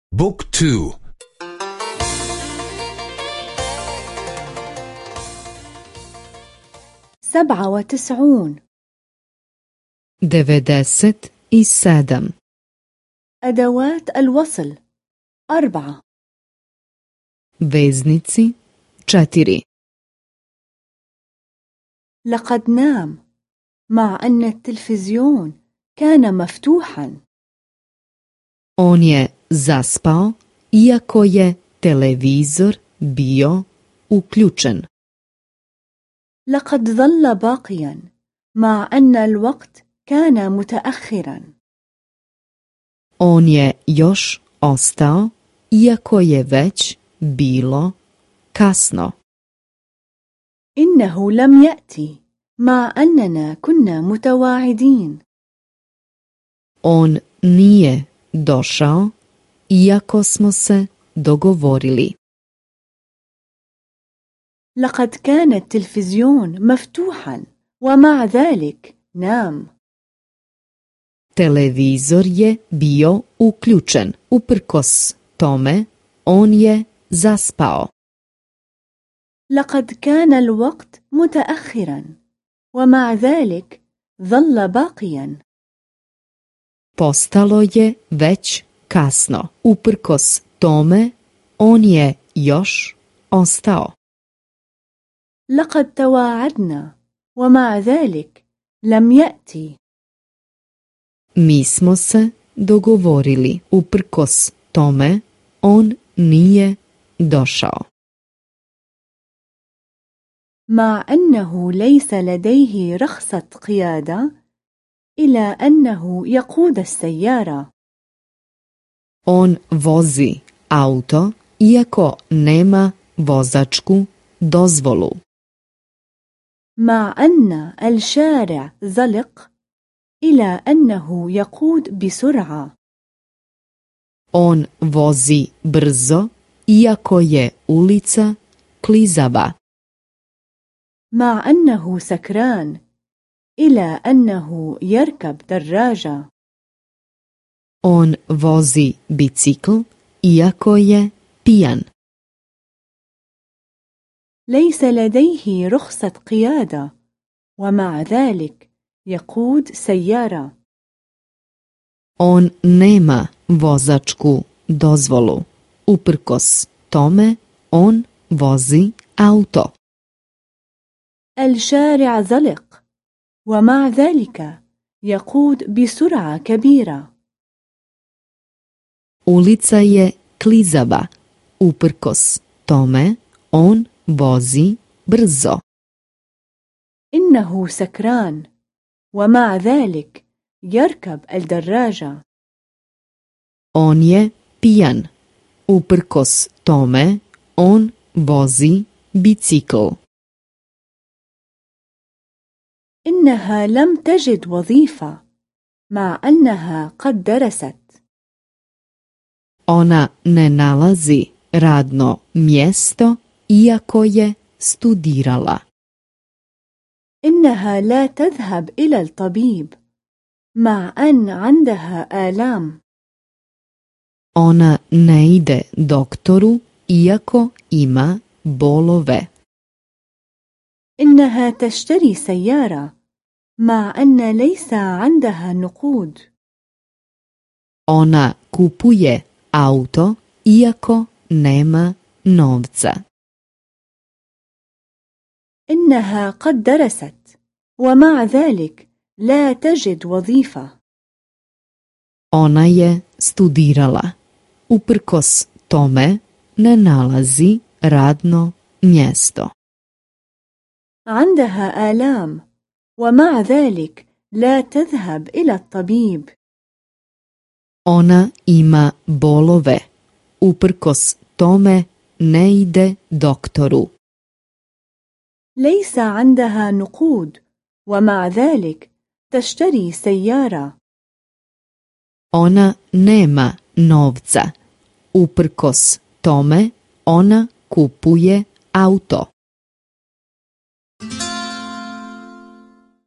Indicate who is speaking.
Speaker 1: بوك 2.
Speaker 2: 97.
Speaker 3: 97.
Speaker 2: أدوات الوصل 4.
Speaker 3: Veznici 4.
Speaker 2: لقد نام مع أن التلفزيون كان مفتوحا.
Speaker 3: On je zaspao iako je televizor bio uključen.
Speaker 2: لقد ظل باقيا مع أن الوقت كان متأخرا.
Speaker 3: On je još ostao iako je već bilo kasno.
Speaker 2: إنه لم يأتي مع أننا كنا متواعدين.
Speaker 3: On nije došao iako smo se dogovorili.
Speaker 2: لقد كان التلفزيون مفتوحا ومع ذلك نام.
Speaker 3: Televizor je bio uključen, uprkos tome on je zaspao.
Speaker 2: لقد كان الوقت متأخرا ومع ذلك ظل باقيا.
Speaker 3: Postalo je već kasno, uprkos tome on je još ostao.
Speaker 2: لقد تواعدنا ومع ذلك لم يأتي.
Speaker 3: Mi smo se dogovorili, uprkos tome on nije došao.
Speaker 2: مع أنه ليس لديه رخصة قيادة إلى أنه يقود السيارة.
Speaker 3: On vozi auto iako nema vozačku dozvolu.
Speaker 2: مع أن الشارع زلق إلى أنه يقود بسرعة.
Speaker 3: On vozi brzo iako je ulica klizava.
Speaker 2: مع أنه سكران إلى أنه يركب دراجة.
Speaker 3: On vozi bicikl iako je pijan.
Speaker 2: ليس لديه رخصة قيادة ومع ذلك يقود سيارة.
Speaker 3: On nema vozačku dozvolu. Uprkos tome on vozi auto.
Speaker 2: الشارع زلق ومع ذلك يقود بسرعة كبيرة.
Speaker 3: Ulica je klizava. Uprkos tome on vozi brzo.
Speaker 2: إنه سكران ومع ذلك يركب الدراجة.
Speaker 3: On je pijan. Uprkos tome on vozi bicikl.
Speaker 2: إنها لم تجد وظيفة مع أنها قد درست.
Speaker 3: Ona ne nalazi radno mjesto iako je studirala.
Speaker 2: إنها لا تذهب إلى الطبيب مع أن عندها آلام.
Speaker 3: Ona ne ide doktoru iako ima bolove.
Speaker 2: إنها تشتري سيارة مع أن ليس عندها نقود.
Speaker 3: Ona kupuje auto iako nema novca.
Speaker 2: إنها قد درست ومع ذلك لا تجد وظيفة.
Speaker 3: Ona je studirala. Uprkos tome ne nalazi radno mjesto.
Speaker 2: عندها آلام ومع ذلك لا تذهب إلى الطبيب.
Speaker 3: Ona ima bolove. Uprkos tome ne ide doktoru.
Speaker 2: ليس عندها نقود ومع ذلك تشتري سيارة.
Speaker 3: Ona nema novca. Uprkos tome ona kupuje auto.